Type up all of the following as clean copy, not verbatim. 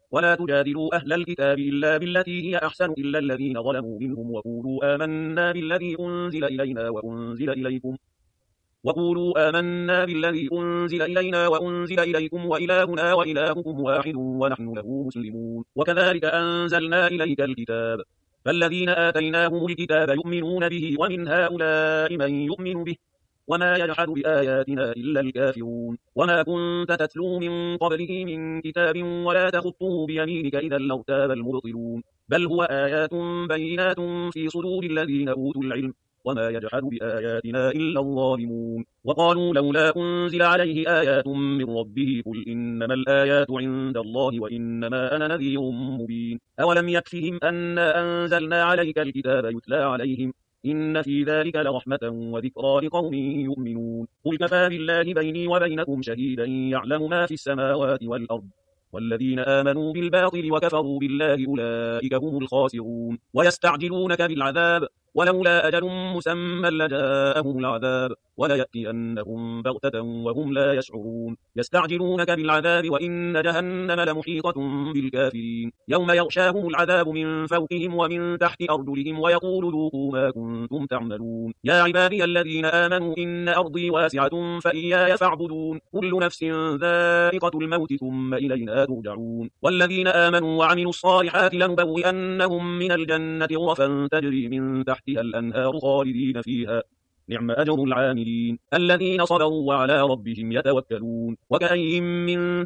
ولا تجادلوا أهل الكتاب إلا بالتي هي أحسن إلا الذين ظلموا منهم وقولوا آمنا بالذي أنزل إلينا وأنزل إليكم وإلهنا وإلهكم واحد ونحن له مسلمون. وكذلك أنزلنا إليك الكتاب فالذين آتيناهم الكتاب يؤمنون به ومن هؤلاء من يؤمن به وما يجحد بآياتنا إلا الكافرون. وما كنت تتلو من قبله من كتاب ولا تخطه بيمينك إذا لارتاب المبطلون. بل هو آيات بينات في صدور الذين أوتوا العلم وما يجحد بآياتنا إلا الظالمون. وقالوا لولا أنزل عليه آيات من ربه قل إنما الآيات عند الله وإنما أنا نذير مبين. أولم يكفهم أنا أنزلنا عليك الكتاب يتلى عليهم إن في ذلك لرحمة وذكرى لقوم يؤمنون. قل كفى بالله بيني وبينكم شهيدا يعلم ما في السماوات والأرض والذين آمنوا بالباطل وكفروا بالله أولئك هم الخاسرون. ويستعجلونك بالعذاب ولولا أجل مسمى لجاءهم العذاب وليأتينهم بغتة وهم لا يشعرون. يستعجلونك بالعذاب وإن جهنم لمحيطة بالكافرين. يوم يغشاهم العذاب من فوقهم ومن تحت أرجلهم ويقول ذوقوا ما كنتم تعملون. يا عبادي الذين آمنوا إن أرضي واسعة فإياي فاعبدون. كل نفس ذائقة الموت ثم إلينا ترجعون. والذين آمنوا وعملوا الصالحات لنبوئنهم من الجنة غرفا تجري من تحتها الأنهار خالدين فيها نعم أجر العاملين الذين صبروا وعلى ربهم يتوكلون. وكأين من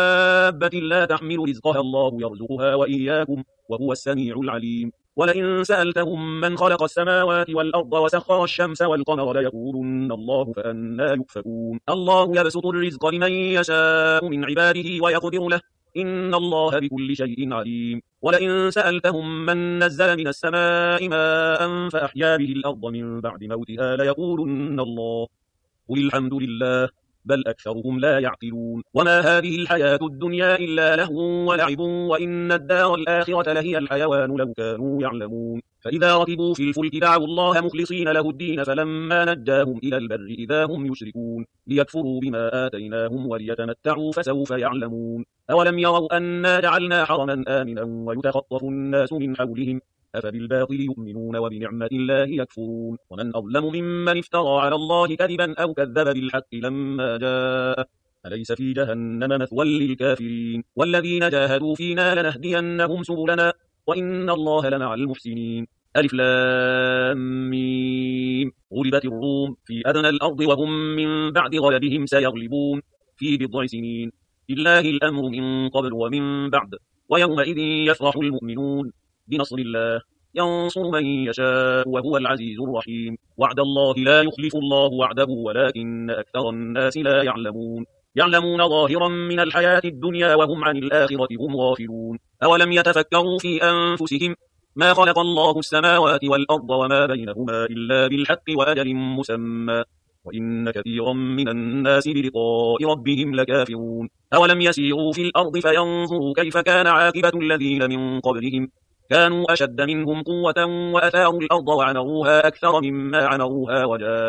دابة لا تحمل رزقها الله يرزقها وإياكم وهو السميع العليم. ولئن سألتهم من خلق السماوات والأرض وسخر الشمس والقمر ليقولن الله فأنى يؤفكون. الله يبسط الرزق لمن يشاء من عباده ويقدر له إن الله بكل شيء عليم. ولئن سألتهم من نزل من السماء ماء فأحيا به الأرض من بعد موتها ليقولن الله قل الحمد لله بل أكثرهم لا يعقلون. وما هذه الحياة الدنيا إلا لهو ولعب وإن الدار الآخرة لهي الحيوان لو كانوا يعلمون. فإذا ركبوا في الفلك دعوا الله مخلصين له الدين فلما نجاهم إلى البر إذا هم يشركون ليكفروا بما آتيناهم وليتمتعوا فسوف يعلمون. أولم يروا أنا جعلنا حرما آمنا ويتخطف الناس من حولهم أفبالباطل يؤمنون وبنعمة الله يكفرون. ومن أظلم ممن افترى على الله كذبا أو كذب بالحق لما جاء أليس في جهنم مثوى للكافرين. والذين جاهدوا فينا لنهدينهم سبلنا وإن الله لمع المحسنين. ألف لام ميم. غلبت الروم في أدنى الأرض وهم من بعد غلبهم سيغلبون في بضع سنين لله الأمر من قبل ومن بعد ويومئذ يفرح المؤمنون بنصر الله ينصر من يشاء وهو العزيز الرحيم. وعد الله لا يخلف الله وعده ولكن أكثر الناس لا يعلمون. يعلمون ظاهرا من الحياة الدنيا وهم عن الآخرة هم غافلون. أولم يتفكروا في أنفسهم ما خلق الله السماوات والأرض وما بينهما إلا بالحق وأجل مسمى وإن كثيرا من الناس بلقاء ربهم لكافرون. أولم يسيروا في الأرض فينظروا كيف كان عاقبة الذين من قبلهم كانوا أشد منهم قوة وأثاروا الأرض وعمروها أكثر مما عمروها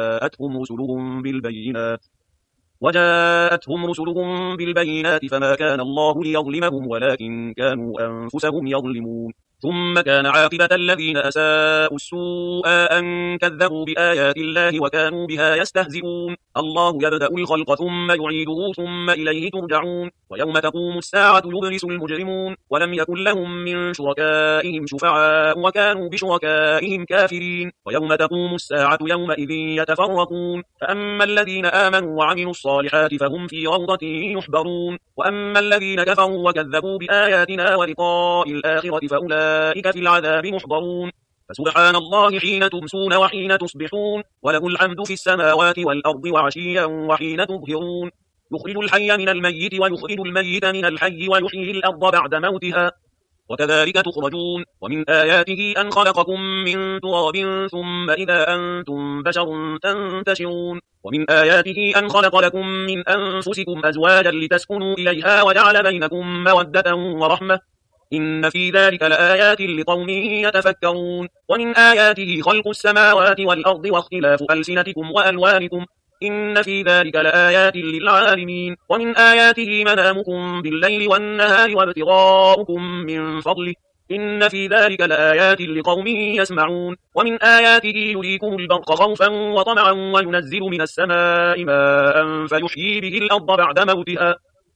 وجاءتهم رسلهم بالبينات فما كان الله ليظلمهم ولكن كانوا أنفسهم يظلمون. ثم كان عاقبة الذين أساءوا السوء أن كذبوا بآيات الله وكانوا بها يستهزئون. الله يبدأ الخلق ثم يعيده ثم إليه ترجعون. ويوم تقوم الساعة يبلس المجرمون ولم يكن لهم من شركائهم شفعاء وكانوا بشركائهم كافرين. ويوم تقوم الساعة يومئذ يتفرقون فأما الذين آمنوا وعملوا الصالحات فهم في روضة يحبرون وأما الذين كفروا وكذبوا بآياتنا ولقاء الآخرة فأولئك في العذاب محضرون. فسبحان الله حين تمسون وحين تصبحون وله الحمد في السماوات والأرض وعشيا وحين تظهرون. يخرج الحي من الميت ويخرج الميت من الحي ويحيي الأرض بعد موتها وكذلك تخرجون. ومن آياته أن خلقكم من تراب ثم إذا أنتم بشر تنتشرون. ومن آياته أن خلق لكم من أنفسكم أزواجا لتسكنوا إليها وجعل بينكم مودة ورحمة إن في ذلك لآيات لقوم يتفكرون. ومن آياته خلق السماوات والأرض واختلاف ألسنتكم وألوانكم إن في ذلك لآيات للعالمين. ومن آياته منامكم بالليل والنهار وابتغاؤكم من فضله إن في ذلك لآيات لقوم يسمعون. ومن آياته يريكم البرق خوفا وطمعا وينزل من السماء ماء فيحيي به الأرض بعد موتها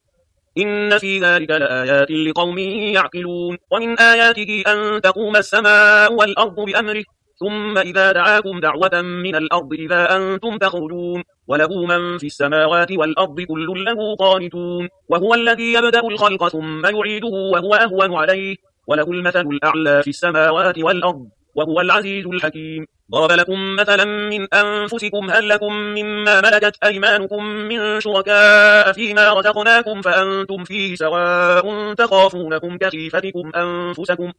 إن في ذلك لآيات لقوم يعقلون. ومن آياته أن تقوم السماء والأرض بأمره ثم إذا دعاكم دعوة من الأرض إذا أنتم تخرجون وله من في السماوات والأرض كل له قانتون وهو الذي يبدأ الخلق ثم يعيده وهو أهون عليه وله المثل الأعلى في السماوات والأرض وهو العزيز الحكيم. ضرب لكم مثلا من أنفسكم هل لكم مما ملكت أيمانكم من شركاء فيما رزقناكم فأنتم فيه سواء تخافونكم كخيفتكم أنفسكم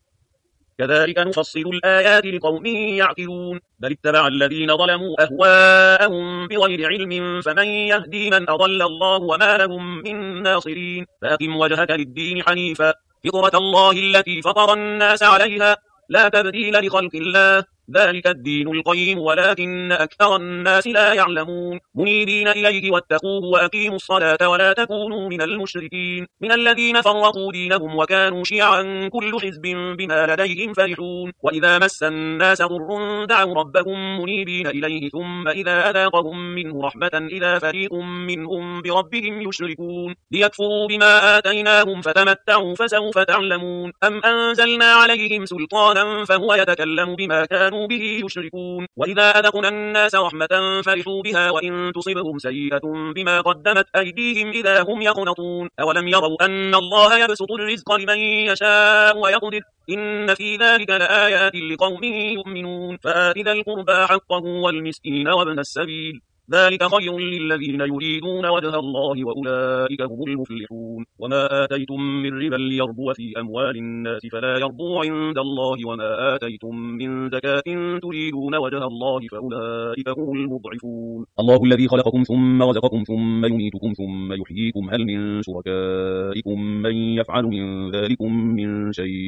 كذلك نفصل الآيات لقوم يعقلون. بل اتبع الذين ظلموا أهواءهم بغير علم فمن يهدي من أضل الله وما لهم من ناصرين. فأقم وجهك للدين حنيفا فطرة الله التي فطر الناس عليها لا تبديل لخلق الله ذلك الدين القيم ولكن أكثر الناس لا يعلمون. منيبين إليه واتقوه وأقيموا الصلاة ولا تكونوا من المشركين من الذين فرقوا دينهم وكانوا شيعا كل حزب بما لديهم فرحون. وإذا مس الناس ضر دعوا ربهم منيبين إليه ثم إذا أذاقهم منه رحمة إذا فريق منهم بربهم يشركون ليكفروا بما آتيناهم فتمتعوا فسوف تعلمون. أم أنزلنا عليهم سلطانا فهو يتكلم بما كانوا به يشركون. وإذا أذقنا الناس رحمة فرحوا بها وإن تصبهم سيئة بما قدمت أيديهم إذا هم يقنطون. أولم يروا أن الله يبسط الرزق لمن يشاء ويقدر إن في ذلك لآيات لقوم يؤمنون. فآت ذا القربى حقه والمسكين وابن السبيل ذلك خير للذين يريدون وجه الله وأولئك هم المفلحون. وما آتيتم من ربا ليربو في أموال الناس فلا يربو عند الله وما آتيتم من زكاة تريدون وجه الله فأولئك هم المضعفون. الله الذي خلقكم ثم رزقكم ثم يميتكم ثم يحييكم هل من شركائكم من يفعل من ذلكم من شيء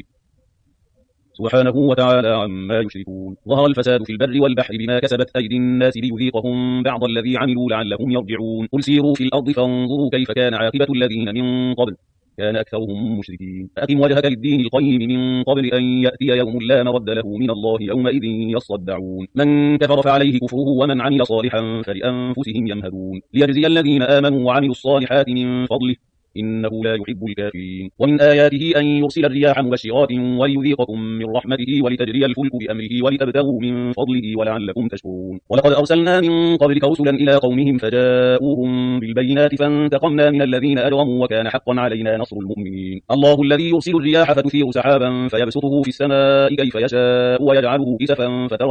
سبحانه وتعالى عما يشركون. ظهر الفساد في البر والبحر بما كسبت أيدي الناس ليذيقهم بعض الذي عملوا لعلهم يرجعون. قل سيروا في الأرض فانظروا كيف كان عاقبة الذين من قبل كان أكثرهم مشركين. أقم وجهك للدين القيم من قبل أن يأتي يوم لا مرد له من الله يومئذ يصدعون. من كفر فعليه كفره ومن عمل صالحا فلأنفسهم يمهدون ليجزي الذين آمنوا وعملوا الصالحات من فضله إنه لا يحب الكافرين. ومن آياته أن يرسل الرياح مبشرات وليذيقكم من رحمته ولتجري الفلك بأمره ولتبتغوا من فضله ولعلكم تشكرون. ولقد أرسلنا من قبلك رسلا إلى قومهم فجاءوهم بالبينات فانتقمنا من الذين أجرموا وكان حقا علينا نصر المؤمنين. الله الذي يرسل الرياح فتثير سحابا فيبسطه في السماء كيف يشاء ويجعله كسفا فترى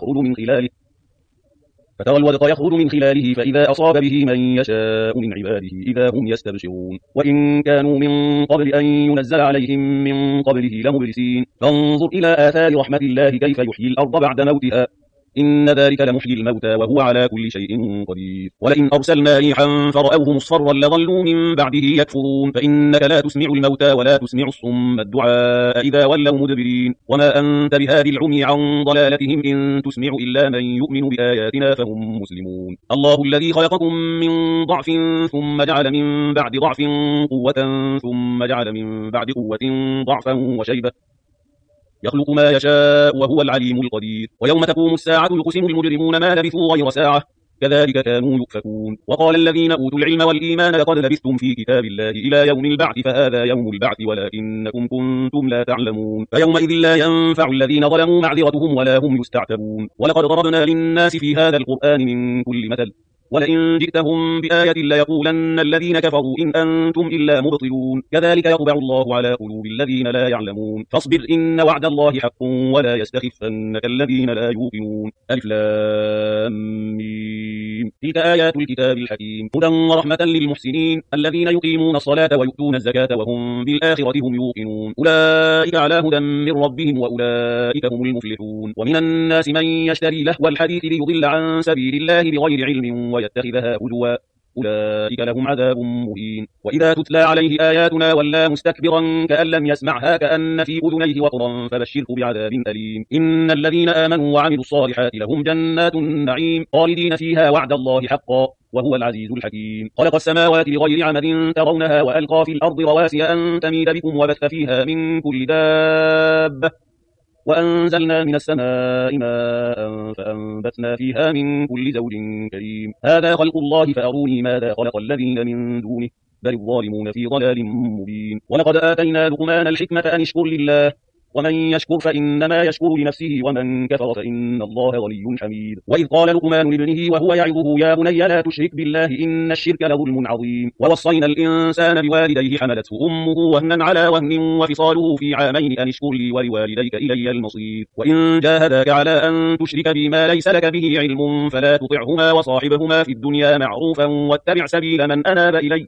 الودق يخرج من خلاله فإذا أصاب به من يشاء من عباده إذا هم يستبشرون. وإن كانوا من قبل أن ينزل عليهم من قبله لمبلسين. فانظر إلى آثار رحمة الله كيف يحيي الأرض بعد موتها إن ذلك لمحيي الموتى وهو على كل شيء قدير. ولئن أرسلنا ريحا فرأوه مصفرا لظلوا من بعده يكفرون فإنك لا تسمع الموتى ولا تسمع الصم الدعاء إذا ولوا مدبرين. وما أنت بهادي العمي عن ضلالتهم إن تسمع إلا من يؤمن بآياتنا فهم مسلمون. الله الذي خلقكم من ضعف ثم جعل من بعد ضعف قوة ثم جعل من بعد قوة ضعفا وشيبة يخلق ما يشاء وهو العليم القدير. ويوم تقوم الساعة يقسم المجرمون ما لبثوا غير ساعة كذلك كانوا يؤفكون. وقال الذين أوتوا العلم والإيمان لقد لبثتم في كتاب الله إلى يوم البعث فهذا يوم البعث ولكنكم كنتم لا تعلمون. فيومئذ لا ينفع الذين ظلموا معذرتهم ولا هم يستعتبون. ولقد ضربنا للناس في هذا القرآن من كل مثل ولئن جئتهم بآية ليقولن الذين كفروا إن أنتم إلا مبطلون. كذلك يطبع الله على قلوب الذين لا يعلمون. فاصبر إن وعد الله حق ولا يستخفنك الذين لا يوقنون. ألف لام ميم تلك آيات الكتاب الحكيم هدى ورحمة للمحسنين الذين يقيمون الصلاة ويؤتون الزكاة وهم بالآخرة هم يوقنون. أولئك على هدى من ربهم وأولئك هم المفلحون. ومن الناس من يشتري لهو الحديث ليضل عن سبيل الله بغير علم ويتخذها هزوا أولئك لهم عذاب مهين. وإذا تتلى عليه آياتنا ولى مستكبرا كأن لم يسمعها كأن في أذنيه وقرا فبشره بعذاب أليم. إن الذين آمنوا وعملوا الصالحات لهم جنات النعيم خالدين فيها وعد الله حقا وهو العزيز الحكيم. خلق السماوات بغير عمد ترونها وألقى في الأرض رواسي أن تميد بكم وبث فيها من كل دابة وأنزلنا من السماء ماء فأنبتنا فيها من كل زوج كريم. هذا خلق الله فأروني ماذا خلق الذين من دونه بل الظالمون في ضلال مبين. ولقد آتينا لقمان الحكمة أن اشكر لله ومن يشكر فإنما يشكر لنفسه ومن كفر فإن الله غني حميد. وإذ قال لقمان لابنه وهو يعظه يا بني لا تشرك بالله إن الشرك لظلم عظيم. ووصينا الإنسان بوالديه حملته أمه وهنا على وهن وفصاله في عامين أن اشكر لي ولوالديك إلي المصير. وإن جاهداك على أن تشرك بما ليس لك به علم فلا تطعهما وصاحبهما في الدنيا معروفا واتبع سبيل من أناب إلي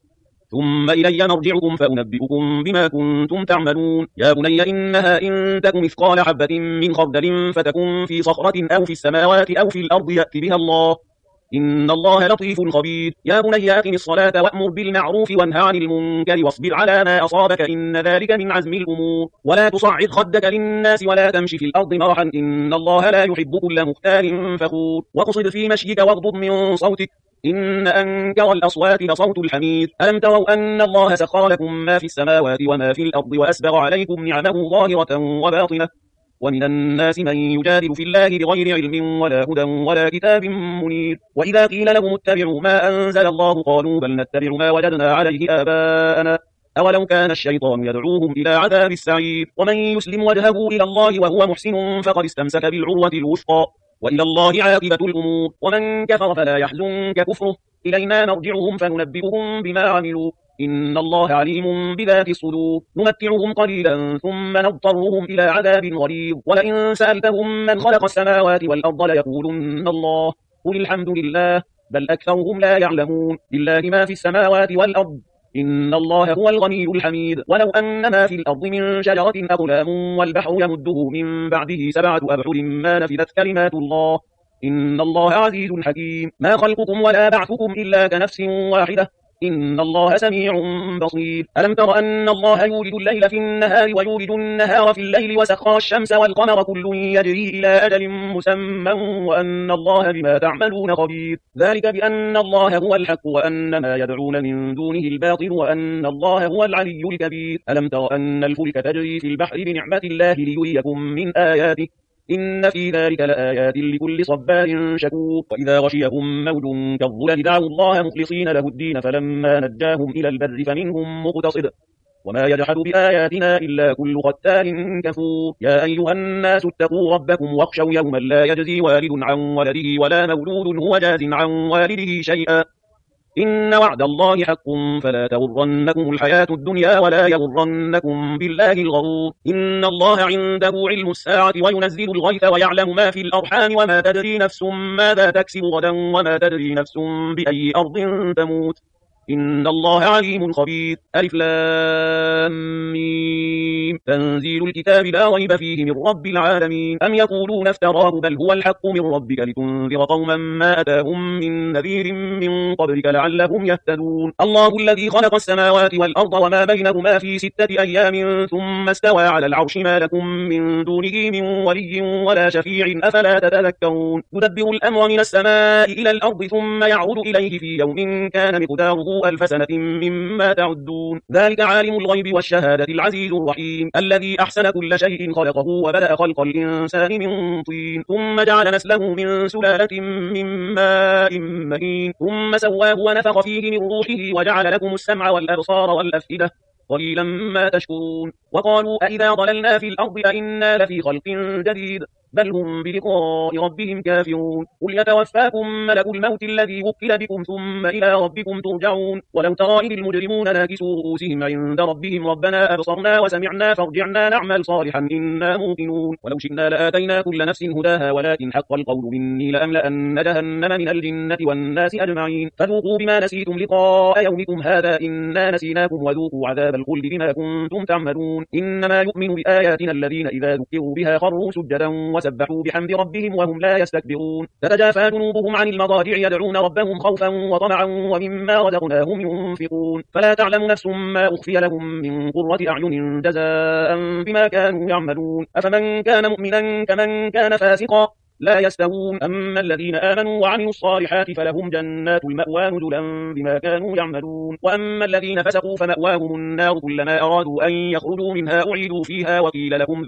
ثم إلي مرجعكم فأنبئكم بما كنتم تعملون. يا بني إنها إن تك مثقال حبة من خردل فتكن في صخرة أو في السماوات أو في الأرض يأت بها الله إن الله لطيف خبير. يا بني أقم الصلاة وأمر بالمعروف وانه عن المنكر واصبر على ما أصابك إن ذلك من عزم الأمور. ولا تصعد خدك للناس ولا تمشي في الأرض مرحا إن الله لا يحب كل مختال فخور. واقصد في مشيك واغضض من صوتك إن أنكر الأصوات لصوت الحمير. ألم تروا أن الله سخر لكم ما في السماوات وما في الأرض وأسبغ عليكم نعمه ظاهرة وباطنة ومن الناس من يجادل في الله بغير علم ولا هدى ولا كتاب منير. وإذا قيل لهم اتبعوا ما أنزل الله قالوا بل نتبع ما وجدنا عليه آباءنا أولو كان الشيطان يدعوهم إلى عذاب السعير. ومن يسلم وجهه إلى الله وهو محسن فقد استمسك بالعروة الوثقى وإلى الله عاقبة الأمور. ومن كفر فلا يحزنك كفره إلينا مرجعهم فننبئهم بما عملوا إن الله عليم بذات الصدور. نمتعهم قليلا ثم نضطرهم إلى عذاب غليظ ولئن سألتهم من خلق السماوات والأرض ليقولن الله قل الحمد لله بل أكثرهم لا يعلمون. لله ما في السماوات والأرض إن الله هو الغني الحميد. ولو أن ما في الأرض من شجرة أقلام والبحر يمده من بعده 7 أبحر ما نفذت كلمات الله إن الله عزيز حكيم. ما خلقكم ولا بعثكم إلا كنفس واحدة إن الله سميع بصير. ألم تر أن الله يولد الليل في النهار ويولد النهار في الليل وسخر الشمس والقمر كل يجري إلى أجل مسمى وأن الله بما تعملون خبير. ذلك بأن الله هو الحق وأن ما يدعون من دونه الباطل وأن الله هو العلي الكبير. ألم تر أن الفلك تجري في البحر بنعمة الله ليريكم من آياته إن في ذلك لآيات لكل صبار شكور. وإذا غشيهم موج كالظلل دعوا الله مخلصين له الدين فلما نجاهم إلى البر فمنهم مقتصد وما يجحد بآياتنا إلا كل ختال كفور. يا أيها الناس اتقوا ربكم واخشوا يوما لا يجزي والد عن ولده ولا مولود هو جاز عن والده شيئا إن وعد الله حق فلا تغرنكم الحياة الدنيا ولا يغرنكم بالله الغرور. إن الله عنده علم الساعة وينزل الغيث ويعلم ما في الأرحام وما تدري نفس ماذا تكسب غدا وما تدري نفس بأي أرض تموت إن الله عليم خبير. ألف لام ميم تنزيل الكتاب لا ريب فيه من رب العالمين. أم يقولون افتراه بل هو الحق من ربك لتنذر قوما ما أتاهم من نذير من قبلك لعلهم يهتدون. الله الذي خلق السماوات والأرض وما بينهما في 6 أيام ثم استوى على العرش ما لكم من دونه من ولي ولا شفيع أفلا تتذكرون. يدبر الأمر من السماء إلى الأرض ثم يعود إليه في يوم كان مقداره 1000 سنة مما تعدون. ذلك عالم الغيب والشهادة العزيز الرحيم الذي أحسن كل شيء خلقه وبدأ خلق الإنسان من طين ثم جعل نسله من سلالة من ماء مهين ثم سواه ونفخ فيه من روحه وجعل لكم السمع والأبصار والأفئدة قليلا ما تشكرون. وقالوا أئذا ضللنا في الأرض أئنا لفي خلق جديد بل هم بلقاء ربهم كافرون. قل يتوفاكم ملك الموت الذي وكل بكم ثم إلى ربكم ترجعون. ولو ترى إذ المجرمون ناكسوا رؤوسهم عند ربهم ربنا أبصرنا وسمعنا فارجعنا نعمل صالحا إنا موقنون. ولو شئنا لآتينا كل نفس هداها ولكن حق القول مني لأملأن جهنم من الجنة والناس أجمعين. فذوقوا بما نسيتم لقاء يومكم هذا إنا نسيناكم وذوقوا عذاب الخلد بما كنتم تعملون. إنما يؤمن بآياتنا الذين إذا ذكروا بها خروا سجدا وسبحوا بحمد ربهم وهم لا يستكبرون تتجافى جنوبهم عن المضاجع يدعون ربهم خوفا وطمعا ومما رزقناهم ينفقون فلا تعلم نفس ما أخفي لهم من قرة أعين جزاء بما كانوا يعملون أفمن كان مؤمنا كمن كان فاسقا لا يستوون أما الذين آمنوا وعملوا الصالحات فلهم جنات المأوى نزلا بما كانوا يعملون وأما الذين فسقوا فمأواهم النار كلما أرادوا أن يخرجوا منها أعيدوا فيها وقيل لهم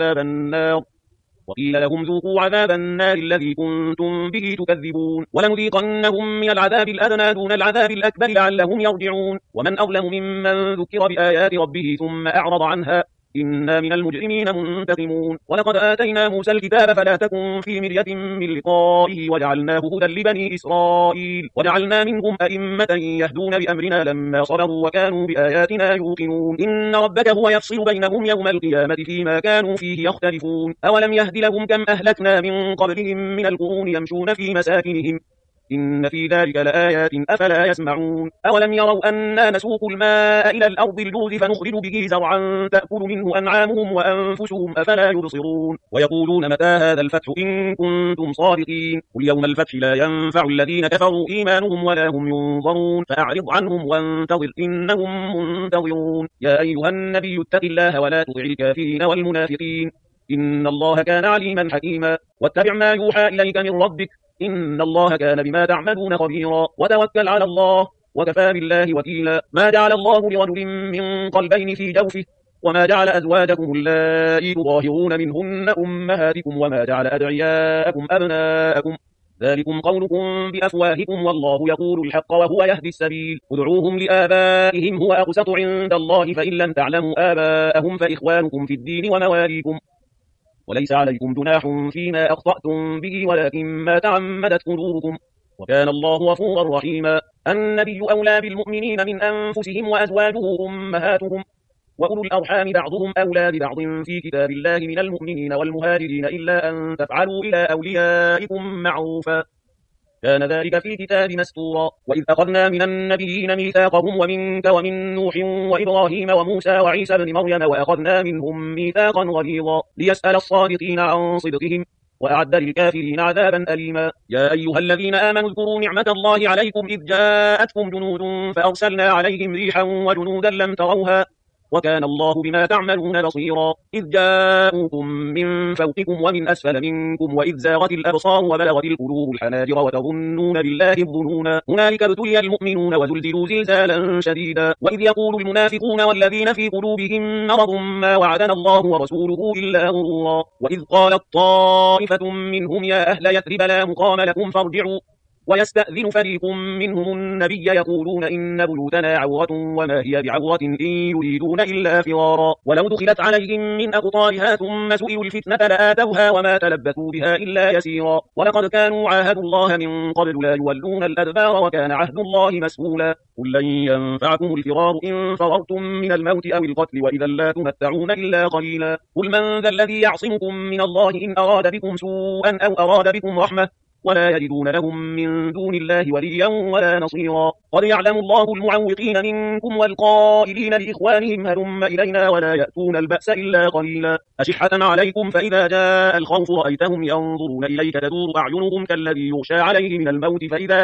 ذوقوا عذاب النار الذي كنتم به تكذبون ولنذيقنهم من العذاب الأدنى دون العذاب الأكبر لعلهم يرجعون ومن أظلم ممن ذكر بآيات ربه ثم أعرض عنها إنا من المجرمين منتقمون ولقد آتينا موسى الكتاب فلا تكن في مرية من لقائه وجعلناه هدى لبني إسرائيل وجعلنا منهم أئمة يهدون بأمرنا لما صبروا وكانوا بآياتنا يوقنون إن ربك هو يفصل بينهم يوم القيامة فيما كانوا فيه يختلفون أولم يهد لهم كم أهلكنا من قبلهم من القرون يمشون في مساكنهم إن في ذلك لآيات أفلا يسمعون أولم يروا أنا نسوق الماء إلى الأرض الجوز فنخرج به زرعا تأكل منه أنعامهم وأنفسهم أفلا يبصرون ويقولون متى هذا الفتح إن كنتم صادقين قل يوم الفتح لا ينفع الذين كفروا إيمانهم ولا هم ينظرون فأعرض عنهم وانتظر إنهم منتظرون يا أيها النبي اتق الله ولا تطع الكافرين والمنافقين إن الله كان عليما حكيما واتبع ما يوحى إليك من ربك إن الله كان بما تعملون خبيرا وتوكل على الله وكفى بالله وكيلا ما جعل الله لرجل من قلبين في جوفه وما جعل أزواجكم اللائي تظاهرون منهن أمهاتكم وما جعل أدعياءكم أبناءكم ذلكم قولكم بأفواهكم والله يقول الحق وهو يهدي السبيل ادعوهم لآبائهم هو أقسط عند الله فإن لم تعلموا آباءهم فإخوانكم في الدين ومواليكم وليس عليكم جناح فيما أخطأتم به ولكن ما تعمدت قلوبكم وكان الله غفورا رحيما النبي أولى بالمؤمنين من أنفسهم وأزواجه أمهاتهم وأولو الأرحام بعضهم أولى ببعض في كتاب الله من المؤمنين والمهاجرين إلا أن تفعلوا إلى أوليائكم معروفا كان ذلك في كتاب مستورا وإذ أخذنا من النبيين ميثاقهم ومنك ومن نوح وإبراهيم وموسى وعيسى بن مريم وأخذنا منهم ميثاقا غليظا ليسأل الصادقين عن صدقهم وأعد للكافرين عذابا أليما يا أيها الذين آمنوا اذكروا نعمة الله عليكم إذ جاءتكم جنود فأرسلنا عليهم ريحا وجنودا لم تروها وكان الله بما تعملون بصيرا إذ جاءوكم من فوقكم ومن أسفل منكم وإذ زاغت الأبصار وبلغت القلوب الحناجر وتظنون بالله الظنونا هنالك ابتلي المؤمنون وزلزلوا زلزالا شديدا وإذ يقول المنافقون والذين في قلوبهم مرض ما وعدنا الله ورسوله إلا غرورا وإذ قالت طائفة منهم يا أهل يثرب لا مقام لكم فارجعوا ويستأذن فريق منهم النبي يقولون إن بيوتنا عورة وما هي بعورة إن يريدون إلا فرارا ولو دخلت عليهم من أقطارها ثم سئلوا الفتنة لآتوها وما تلبثوا بها إلا يسيرا ولقد كانوا عاهدوا الله من قبل لا يولون الأدبار وكان عهد الله مسؤولا قل لن ينفعكم الفرار إن فررتم من الموت أو القتل وإذا لا تمتعون إلا قليلا قل من ذا الذي يعصمكم من الله إن أراد بكم سوءا أو أراد بكم رحمة ولا يجدون لهم من دون الله وليا ولا نصيرا قد يعلم الله المعوقين منكم والقائلين لإخوانهم هلم إلينا ولا يأتون البأس إلا قليلا أشحة عليكم فإذا جاء الخوف رأيتهم ينظرون إليك تدور أعينهم كالذي يغشى عليه من الموت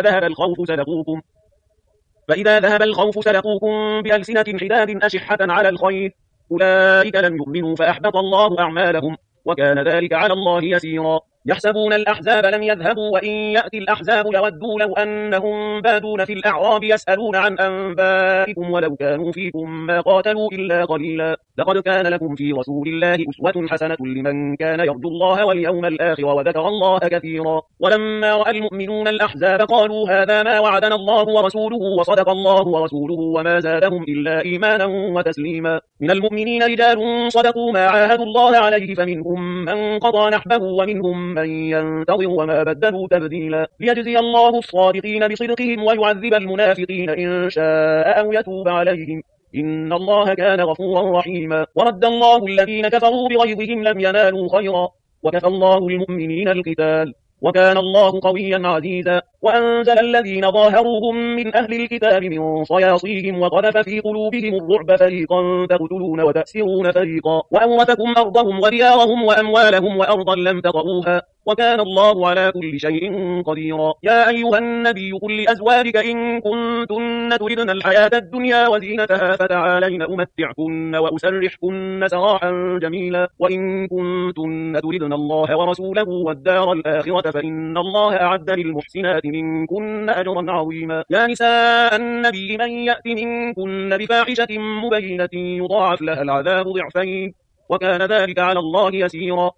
فإذا ذهب الخوف سلقوكم بألسنة حداد أشحة على الخير أولئك لم يؤمنوا فأحبط الله أعمالهم وكان ذلك على الله يسيرا يحسبون الأحزاب لم يذهبوا وإن يأتي الأحزاب يودوا لو أنهم بادون في الأعراب يسألون عن أنبائكم ولو كانوا فيكم ما قاتلوا إلا قليلا لقد كان لكم في رسول الله أسوة حسنة لمن كان يرجو الله واليوم الآخر وذكر الله كثيرا ولما رأى المؤمنون الأحزاب قالوا هذا ما وعدنا الله ورسوله وصدق الله ورسوله وما زادهم إلا إيمانا وتسليما من المؤمنين رجال صدقوا ما عاهدوا الله عليه فمنهم من قضى نحبه ومنهم من ينتظر وما بدلوا تبديلا ليجزي الله الصادقين بصدقهم ويعذب المنافقين إن شاء أو يتوب عليهم إن الله كان غفورا رحيما ورد الله الذين كفروا بغيظهم لم ينالوا خيرا وكفى الله المؤمنين القتال وكان الله قويا عزيزا. وأنزل الذين ظاهروهم من أهل الكتاب من صياصيهم وقذف في قلوبهم الرعب فريقا تقتلون وتأسرون فريقا وأورثكم أرضهم وديارهم وأموالهم وأرضا لم تطئوها وكان الله على كل شيء قديرا. يا أيها النبي قل لأزواجك إن كنتن تردن الحياة الدنيا وزينتها فتعالين أمتعكن وأسرحكن سراحا جميلا وإن كنتن تردن الله ورسوله والدار الآخرة فإن الله أعد للمحسنات منكن أجرا عظيما. يا نساء النبي من يأت منكن بفاحشة مبينة يضاعف لها العذاب ضعفين وكان ذلك على الله يسيرا.